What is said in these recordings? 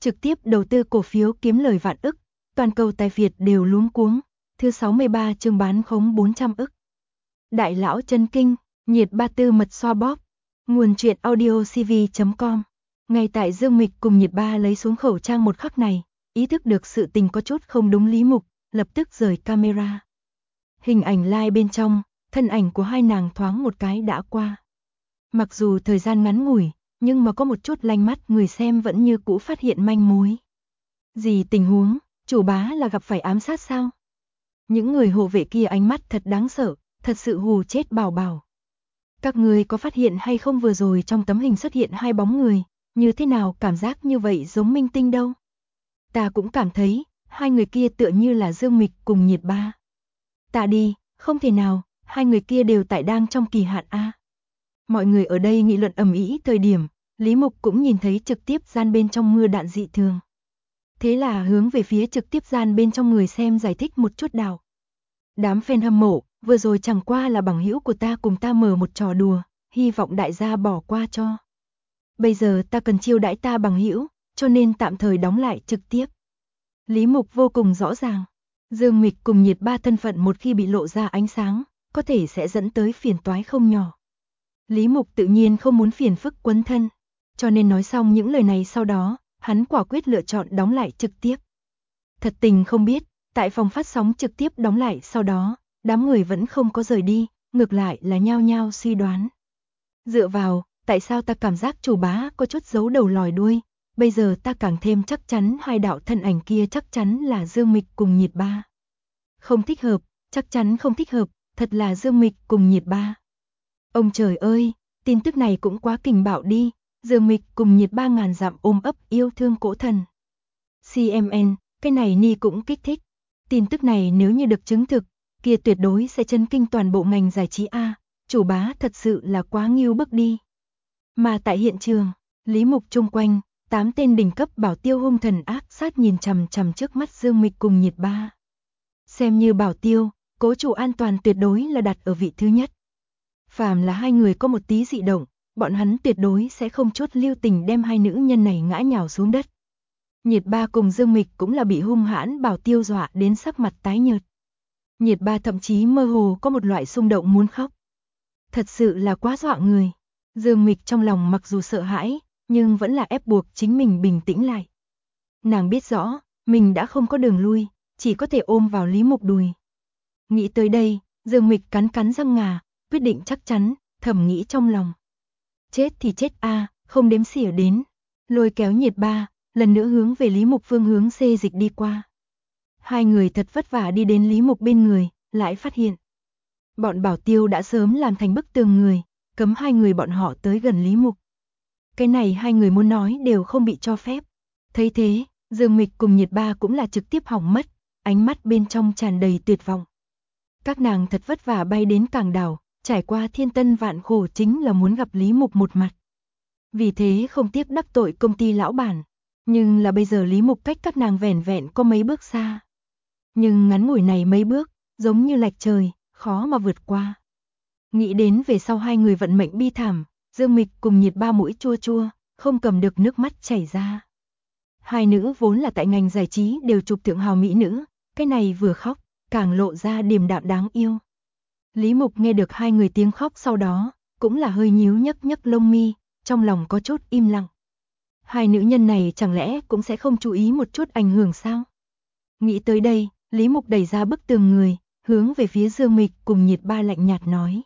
trực tiếp đầu tư cổ phiếu kiếm lời vạn ức, toàn cầu tài Việt đều luống cuống. Thứ 63 chương bán khống 400 ức. Đại lão chân kinh, nhiệt ba tư mật xoa bóp. Nguồn truyện audio cv.com. Ngay tại Dương Mịch cùng nhiệt ba lấy xuống khẩu trang một khắc này, ý thức được sự tình có chút không đúng Lý Mục, lập tức rời camera. Hình ảnh live bên trong, thân ảnh của hai nàng thoáng một cái đã qua. Mặc dù thời gian ngắn ngủi, nhưng mà có một chút lanh mắt người xem vẫn như cũ phát hiện manh mối. Gì tình huống, chủ bá là gặp phải ám sát sao? Những người hộ vệ kia ánh mắt thật đáng sợ, thật sự hù chết bảo bảo. Các người có phát hiện hay không vừa rồi trong tấm hình xuất hiện hai bóng người, như thế nào cảm giác như vậy giống minh tinh đâu? Ta cũng cảm thấy, hai người kia tựa như là Dương Mịch cùng nhiệt ba. Ta đi, không thể nào, hai người kia đều tại đang trong kỳ hạn A. Mọi người ở đây nghị luận ầm ĩ thời điểm, Lý Mục cũng nhìn thấy trực tiếp gian bên trong mưa đạn dị thường. Thế là hướng về phía trực tiếp gian bên trong người xem giải thích một chút đạo. Đám fan hâm mộ, vừa rồi chẳng qua là bằng hữu của ta cùng ta mở một trò đùa, hy vọng đại gia bỏ qua cho. Bây giờ ta cần chiêu đãi ta bằng hữu, cho nên tạm thời đóng lại trực tiếp. Lý Mục vô cùng rõ ràng, Dương Mịch cùng nhiệt ba thân phận một khi bị lộ ra ánh sáng, có thể sẽ dẫn tới phiền toái không nhỏ. Lý Mục tự nhiên không muốn phiền phức quấn thân, cho nên nói xong những lời này sau đó, hắn quả quyết lựa chọn đóng lại trực tiếp. Thật tình không biết, tại phòng phát sóng trực tiếp đóng lại sau đó, đám người vẫn không có rời đi, ngược lại là nhao nhao suy đoán. Dựa vào, tại sao ta cảm giác chủ bá có chút giấu đầu lòi đuôi, bây giờ ta càng thêm chắc chắn hai đạo thân ảnh kia chắc chắn là Dương Mịch cùng nhiệt ba. Không thích hợp, chắc chắn không thích hợp, thật là Dương Mịch cùng nhiệt ba. Ông trời ơi, tin tức này cũng quá kình bạo đi, Dương Mịch cùng nhiệt ba ngàn dặm ôm ấp yêu thương cổ thần. CMN, cái này Ni cũng kích thích. Tin tức này nếu như được chứng thực, kia tuyệt đối sẽ chấn kinh toàn bộ ngành giải trí A, chủ bá thật sự là quá nghiêu bức đi. Mà tại hiện trường, Lý Mục chung quanh, 8 tên đỉnh cấp bảo tiêu hung thần ác sát nhìn chằm chằm trước mắt Dương Mịch cùng nhiệt ba. Xem như bảo tiêu, cố chủ an toàn tuyệt đối là đặt ở vị thứ nhất. Phàm là hai người có một tí dị động, bọn hắn tuyệt đối sẽ không chút lưu tình đem hai nữ nhân này ngã nhào xuống đất. Nhiệt ba cùng Dương Mịch cũng là bị hung hãn bảo tiêu dọa đến sắc mặt tái nhợt. Nhiệt ba thậm chí mơ hồ có một loại xung động muốn khóc. Thật sự là quá dọa người. Dương Mịch trong lòng mặc dù sợ hãi, nhưng vẫn là ép buộc chính mình bình tĩnh lại. Nàng biết rõ, mình đã không có đường lui, chỉ có thể ôm vào Lý Mục đùi. Nghĩ tới đây, Dương Mịch cắn cắn răng ngà, quyết định chắc chắn, thầm nghĩ trong lòng. Chết thì chết a, không đếm xỉa đến. Lôi kéo nhiệt ba, lần nữa hướng về Lý Mục phương hướng xê dịch đi qua. Hai người thật vất vả đi đến Lý Mục bên người, lại phát hiện. Bọn bảo tiêu đã sớm làm thành bức tường người, cấm hai người bọn họ tới gần Lý Mục. Cái này hai người muốn nói đều không bị cho phép. Thấy thế, Dương Mịch cùng nhiệt ba cũng là trực tiếp hỏng mất, ánh mắt bên trong tràn đầy tuyệt vọng. Các nàng thật vất vả bay đến Cảng Đảo, trải qua thiên tân vạn khổ chính là muốn gặp Lý Mục một mặt. Vì thế không tiếc đắc tội công ty lão bản, nhưng là bây giờ Lý Mục cách các nàng vẻn vẹn có mấy bước xa. Nhưng ngắn ngủi này mấy bước, giống như lệch trời, khó mà vượt qua. Nghĩ đến về sau hai người vận mệnh bi thảm, Dương Mịch cùng nhiệt ba mũi chua chua, không cầm được nước mắt chảy ra. Hai nữ vốn là tại ngành giải trí đều chụp thượng hào mỹ nữ, cái này vừa khóc, càng lộ ra điềm đạm đáng yêu. Lý Mục nghe được hai người tiếng khóc sau đó, cũng là hơi nhíu nhấc nhấc lông mi, trong lòng có chút im lặng. Hai nữ nhân này chẳng lẽ cũng sẽ không chú ý một chút ảnh hưởng sao? Nghĩ tới đây, Lý Mục đẩy ra bức tường người, hướng về phía Dương Mịch cùng nhiệt ba lạnh nhạt nói.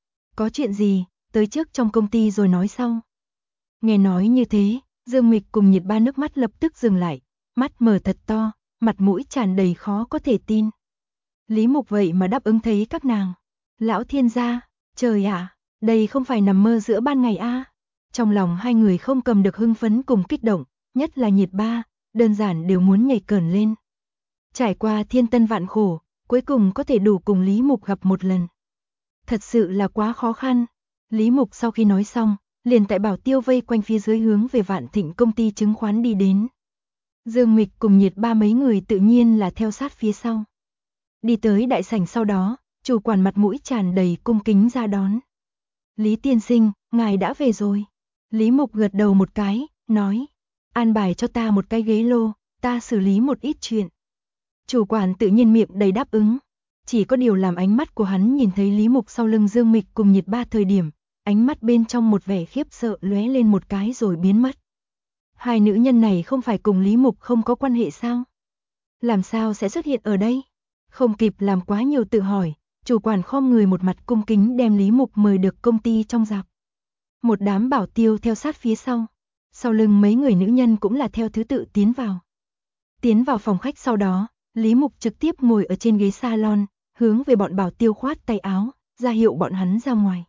Có chuyện gì, tới trước trong công ty rồi nói sau. Nghe nói như thế, Dương Mịch cùng nhiệt ba nước mắt lập tức dừng lại, mắt mở thật to, mặt mũi tràn đầy khó có thể tin. Lý Mục vậy mà đáp ứng thấy các nàng. Lão thiên gia, trời ạ, đây không phải nằm mơ giữa ban ngày a. Trong lòng hai người không cầm được hưng phấn cùng kích động, nhất là nhiệt ba, đơn giản đều muốn nhảy cờn lên. Trải qua thiên tân vạn khổ, cuối cùng có thể đủ cùng Lý Mục gặp một lần. Thật sự là quá khó khăn. Lý Mục sau khi nói xong, liền tại bảo tiêu vây quanh phía dưới hướng về Vạn Thịnh công ty chứng khoán đi đến. Dương Mịch cùng nhiệt ba mấy người tự nhiên là theo sát phía sau. Đi tới đại sảnh sau đó, chủ quản mặt mũi tràn đầy cung kính ra đón. Lý tiên sinh, ngài đã về rồi. Lý Mục gật đầu một cái, nói. An bài cho ta một cái ghế lô, ta xử lý một ít chuyện. Chủ quản tự nhiên miệng đầy đáp ứng. Chỉ có điều làm ánh mắt của hắn nhìn thấy Lý Mục sau lưng Dương Mịch cùng Nhiệt Ba thời điểm, ánh mắt bên trong một vẻ khiếp sợ lóe lên một cái rồi biến mất. Hai nữ nhân này không phải cùng Lý Mục không có quan hệ sao? Làm sao sẽ xuất hiện ở đây? Không kịp làm quá nhiều tự hỏi, chủ quản khom người một mặt cung kính đem Lý Mục mời được công ty trong rạp. Một đám bảo tiêu theo sát phía sau lưng mấy người nữ nhân cũng là theo thứ tự tiến vào. Tiến vào phòng khách sau đó, Lý Mục trực tiếp ngồi ở trên ghế salon, hướng về bọn bảo tiêu khoát tay áo, ra hiệu bọn hắn ra ngoài.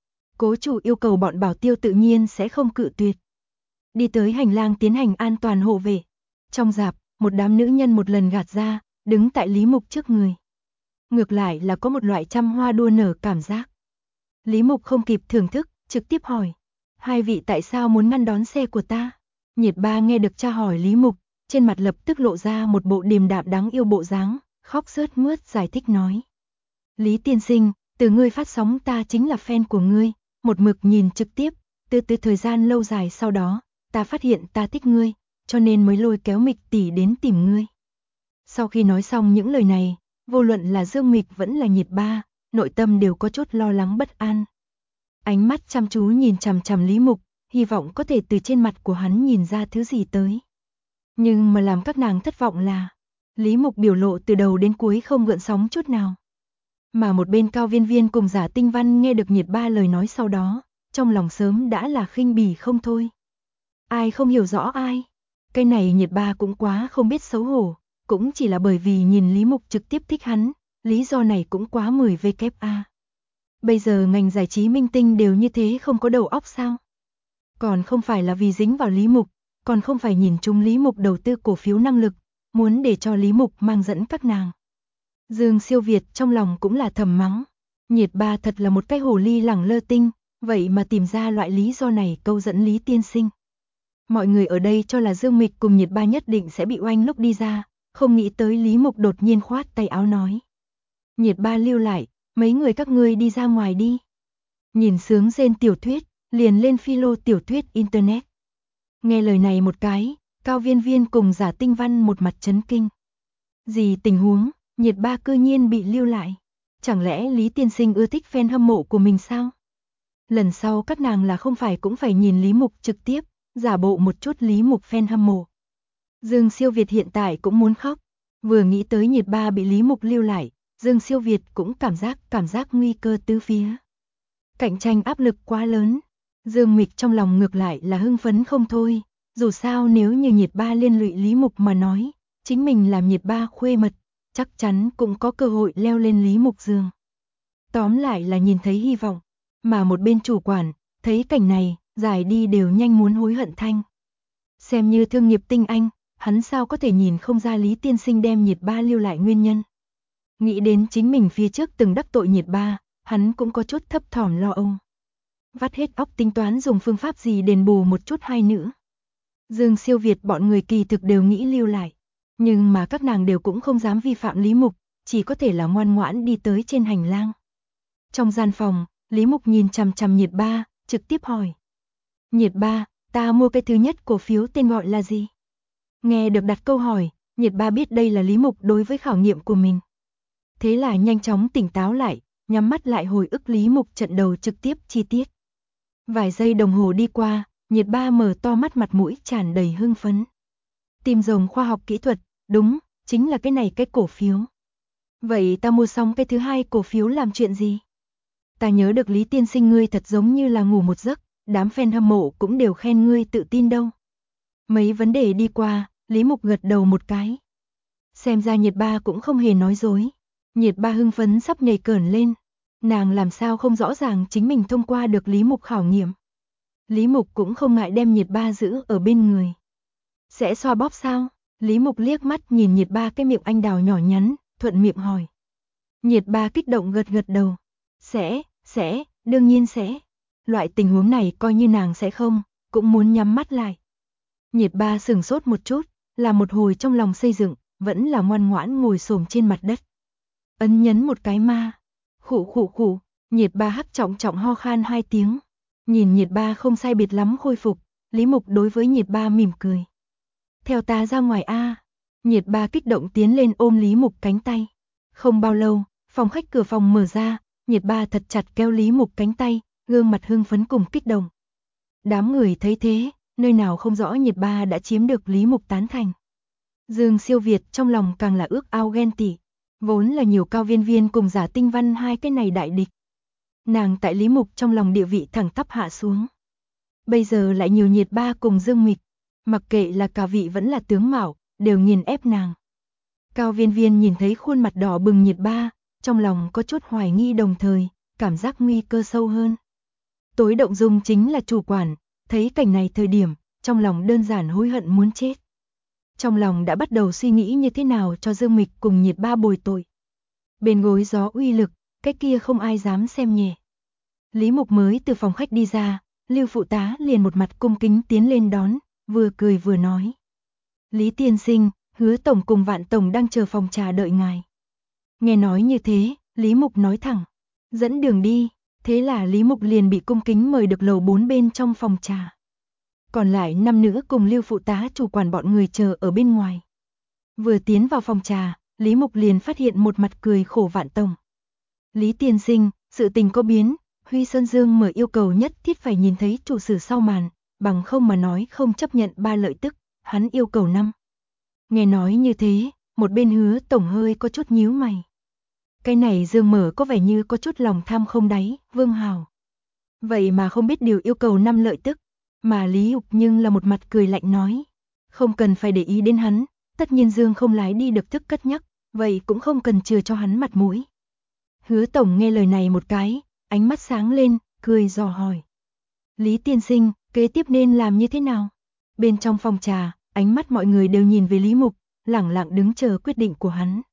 Cố chủ yêu cầu bọn bảo tiêu tự nhiên sẽ không cự tuyệt. Đi tới hành lang tiến hành an toàn hộ vệ. Trong rạp, một đám nữ nhân một lần gạt ra, đứng tại Lý Mục trước người. Ngược lại là có một loại trăm hoa đua nở cảm giác. Lý Mục không kịp thưởng thức, trực tiếp hỏi. Hai vị tại sao muốn ngăn đón xe của ta? Nhiệt Ba nghe được tra hỏi Lý Mục, trên mặt lập tức lộ ra một bộ điềm đạm đáng yêu bộ dáng, khóc sướt mướt giải thích nói. Lý tiên sinh, từ ngươi phát sóng ta chính là fan của ngươi, một mực nhìn trực tiếp, từ thời gian lâu dài sau đó, ta phát hiện ta thích ngươi, cho nên mới lôi kéo Mịch tỷ đến tìm ngươi. Sau khi nói xong những lời này, vô luận là Dương Mịch vẫn là Nhiệt Ba, nội tâm đều có chút lo lắng bất an. Ánh mắt chăm chú nhìn chằm chằm Lý Mục, hy vọng có thể từ trên mặt của hắn nhìn ra thứ gì tới. Nhưng mà làm các nàng thất vọng là, Lý Mục biểu lộ từ đầu đến cuối không gợn sóng chút nào. Mà một bên Cao Viên Viên cùng Giả Tinh Văn nghe được Nhiệt Ba lời nói sau đó, trong lòng sớm đã là khinh bỉ không thôi. Ai không hiểu rõ ai, cái này Nhiệt Ba cũng quá không biết xấu hổ, cũng chỉ là bởi vì nhìn Lý Mục trực tiếp thích hắn, lý do này cũng quá 10 WA. Bây giờ ngành giải trí minh tinh đều như thế không có đầu óc sao? Còn không phải là vì dính vào Lý Mục, còn không phải nhìn chung Lý Mục đầu tư cổ phiếu năng lực, muốn để cho Lý Mục mang dẫn các nàng. Dương Siêu Việt trong lòng cũng là thầm mắng, Nhiệt Ba thật là một cái hồ ly lẳng lơ tinh, vậy mà tìm ra loại lý do này câu dẫn Lý tiên sinh. Mọi người ở đây cho là Dương Mịch cùng Nhiệt Ba nhất định sẽ bị oanh lúc đi ra, không nghĩ tới Lý Mục đột nhiên khoát tay áo nói. Nhiệt Ba lưu lại, mấy người các ngươi đi ra ngoài đi. Nhìn sướng rên tiểu thuyết, liền lên philo tiểu thuyết internet. Nghe lời này một cái, Cao Viên Viên cùng Giả Tinh Văn một mặt chấn kinh. Gì tình huống, Nhiệt Ba cư nhiên bị lưu lại. Chẳng lẽ Lý tiên sinh ưa thích fan hâm mộ của mình sao? Lần sau các nàng là không phải cũng phải nhìn Lý Mục trực tiếp, giả bộ một chút Lý Mục fan hâm mộ. Dương Siêu Việt hiện tại cũng muốn khóc, vừa nghĩ tới Nhiệt Ba bị Lý Mục lưu lại, Dương Siêu Việt cũng cảm giác nguy cơ tứ phía. Cạnh tranh áp lực quá lớn, Dương Mịch trong lòng ngược lại là hưng phấn không thôi, dù sao nếu như Nhiệt Ba liên lụy Lý Mục mà nói, chính mình làm Nhiệt Ba khuê mật, chắc chắn cũng có cơ hội leo lên Lý Mục giường. Tóm lại là nhìn thấy hy vọng, mà một bên chủ quản, thấy cảnh này, giải đi đều nhanh muốn hối hận thanh. Xem như thương nghiệp tinh anh, hắn sao có thể nhìn không ra Lý tiên sinh đem Nhiệt Ba lưu lại nguyên nhân. Nghĩ đến chính mình phía trước từng đắc tội Nhiệt Ba, hắn cũng có chút thấp thỏm lo âu. Vắt hết óc tính toán dùng phương pháp gì đền bù một chút hai nữ. Dương Siêu Việt bọn người kỳ thực đều nghĩ lưu lại, nhưng mà các nàng đều cũng không dám vi phạm Lý Mục, chỉ có thể là ngoan ngoãn đi tới trên hành lang. Trong gian phòng, Lý Mục nhìn chằm chằm Nhiệt Ba, trực tiếp hỏi. Nhiệt Ba, ta mua cái thứ nhất cổ phiếu tên gọi là gì? Nghe được đặt câu hỏi, Nhiệt Ba biết đây là Lý Mục đối với khảo nghiệm của mình. Thế là nhanh chóng tỉnh táo lại, nhắm mắt lại hồi ức Lý Mục trận đầu trực tiếp chi tiết. Vài giây đồng hồ đi qua, Nhiệt Ba mở to mắt mặt mũi tràn đầy hưng phấn. Tim rồng khoa học kỹ thuật, đúng, chính là cái này cái cổ phiếu. Vậy ta mua xong cái thứ hai cổ phiếu làm chuyện gì? Ta nhớ được Lý tiên sinh ngươi thật giống như là ngủ một giấc, đám fan hâm mộ cũng đều khen ngươi tự tin đâu. Mấy vấn đề đi qua, Lý Mục gật đầu một cái. Xem ra Nhiệt Ba cũng không hề nói dối. Nhiệt Ba hưng phấn sắp nhảy cởn lên. Nàng làm sao không rõ ràng chính mình thông qua được Lý Mục khảo nghiệm. Lý Mục cũng không ngại đem Nhiệt Ba giữ ở bên người. Sẽ xoa bóp sao? Lý Mục liếc mắt nhìn Nhiệt Ba cái miệng anh đào nhỏ nhắn, thuận miệng hỏi. Nhiệt Ba kích động gật gật đầu. Sẽ, đương nhiên sẽ. Loại tình huống này coi như nàng sẽ không, cũng muốn nhắm mắt lại. Nhiệt Ba sửng sốt một chút, là một hồi trong lòng xây dựng, vẫn là ngoan ngoãn ngồi xổm trên mặt đất. Ấn nhấn một cái ma. Khụ, Nhiệt Ba hắc trọng trọng ho khan 2 tiếng. Nhìn Nhiệt Ba không sai biệt lắm khôi phục, Lý Mục đối với Nhiệt Ba mỉm cười. theo ta ra ngoài a. Nhiệt Ba kích động tiến lên ôm Lý Mục cánh tay. Không bao lâu, phòng khách cửa phòng mở ra, Nhiệt Ba thật chặt kéo Lý Mục cánh tay, gương mặt hưng phấn cùng kích động. Đám người thấy thế, nơi nào không rõ Nhiệt Ba đã chiếm được Lý Mục tán thành. Dương Siêu Việt trong lòng càng là ước ao ghen tị, vốn là nhiều Cao Viên Viên cùng Giả Tinh Văn hai cái này đại địch. Nàng tại Lý Mục trong lòng địa vị thẳng tắp hạ xuống. Bây giờ lại nhiều Nhiệt Ba cùng Dương Mịch, mặc kệ là cả vị vẫn là tướng mạo, đều nghiền ép nàng. Cao Viên Viên nhìn thấy khuôn mặt đỏ bừng Nhiệt Ba, trong lòng có chút hoài nghi đồng thời, cảm giác nguy cơ sâu hơn. Tối động dung chính là chủ quản, thấy cảnh này thời điểm, trong lòng đơn giản hối hận muốn chết. Trong lòng đã bắt đầu suy nghĩ như thế nào cho Dương Mịch cùng Nhiệt Ba bồi tội. Bên gối gió uy lực, cái kia không ai dám xem nhẹ. Lý Mục mới từ phòng khách đi ra, Lưu phụ tá liền một mặt cung kính tiến lên đón, vừa cười vừa nói. Lý tiên sinh, Hứa tổng cùng Vạn tổng đang chờ phòng trà đợi ngài. Nghe nói như thế, Lý Mục nói thẳng, dẫn đường đi, thế là Lý Mục liền bị cung kính mời được lầu 4 bên trong phòng trà. Còn lại 5 nữ cùng Lưu phụ tá chủ quản bọn người chờ ở bên ngoài. Vừa tiến vào phòng trà, Lý Mục liền phát hiện một mặt cười khổ Vạn tổng. Lý tiên sinh, sự tình có biến, Huy Sơn Dương mở yêu cầu nhất thiết phải nhìn thấy chủ sử sau màn, bằng không mà nói không chấp nhận 3 lợi tức, hắn yêu cầu 5. Nghe nói như thế, một bên Hứa tổng hơi có chút nhíu mày. Cái này Dương mở có vẻ như có chút lòng tham không đáy, Vương Hào. Vậy mà không biết điều yêu cầu 5 lợi tức, mà Lý Dục nhưng là một mặt cười lạnh nói. Không cần phải để ý đến hắn, tất nhiên Dương không lái đi được thức cất nhắc, vậy cũng không cần chừa cho hắn mặt mũi. Hứa tổng nghe lời này một cái, ánh mắt sáng lên, cười dò hỏi. Lý tiên sinh, kế tiếp nên làm như thế nào? Bên trong phòng trà, ánh mắt mọi người đều nhìn về Lý Mục, lẳng lặng đứng chờ quyết định của hắn.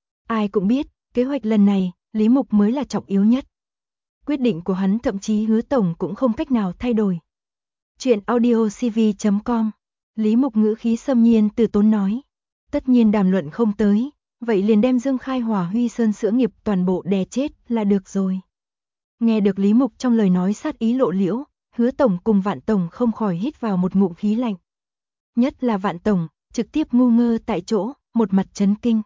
Ai cũng biết, kế hoạch lần này, Lý Mục mới là trọng yếu nhất. Quyết định của hắn thậm chí Hứa tổng cũng không cách nào thay đổi. Chuyện audiocv.com, Lý Mục ngữ khí xâm nhiên từ tốn nói. Tất nhiên đàm luận không tới, vậy liền đem Dương Khai Hỏa Huy Sơn sữa nghiệp toàn bộ đè chết là được rồi. Nghe được Lý Mục trong lời nói sát ý lộ liễu, Hứa tổng cùng Vạn tổng không khỏi hít vào một ngụm khí lạnh. Nhất là Vạn tổng, trực tiếp ngu ngơ tại chỗ, một mặt chấn kinh.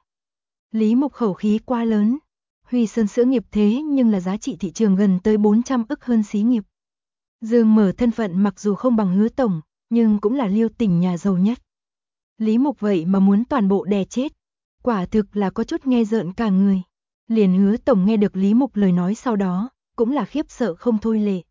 Lý Mục khẩu khí quá lớn. Huy Sơn sữa nghiệp thế nhưng là giá trị thị trường gần tới 400 ức hơn xí nghiệp. Dương mở thân phận mặc dù không bằng Hứa tổng, nhưng cũng là Liêu tỉnh nhà giàu nhất. Lý Mục vậy mà muốn toàn bộ đè chết, quả thực là có chút nghe rợn cả người. Liền Hứa tổng nghe được Lý Mục lời nói sau đó, cũng là khiếp sợ không thôi lệ.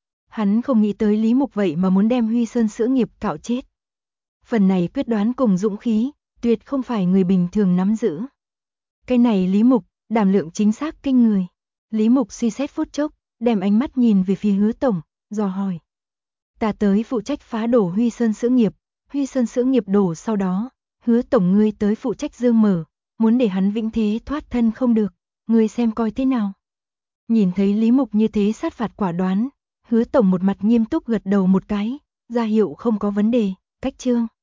Hắn không nghĩ tới Lý Mục vậy mà muốn đem Huy Sơn sữa nghiệp cạo chết. Phần này quyết đoán cùng dũng khí, tuyệt không phải người bình thường nắm giữ. Cái này Lý Mục, đảm lượng chính xác kinh người. Lý Mục suy xét phút chốc, đem ánh mắt nhìn về phía Hứa tổng, dò hỏi. Ta tới phụ trách phá đổ Huy Sơn sữa nghiệp, Huy Sơn sữa nghiệp đổ sau đó, Hứa tổng ngươi tới phụ trách Dương mở, muốn để hắn vĩnh thế thoát thân không được, ngươi xem coi thế nào. Nhìn thấy Lý Mục như thế sát phạt quả đoán, Hứa tổng một mặt nghiêm túc gật đầu một cái, ra hiệu không có vấn đề, cách chương.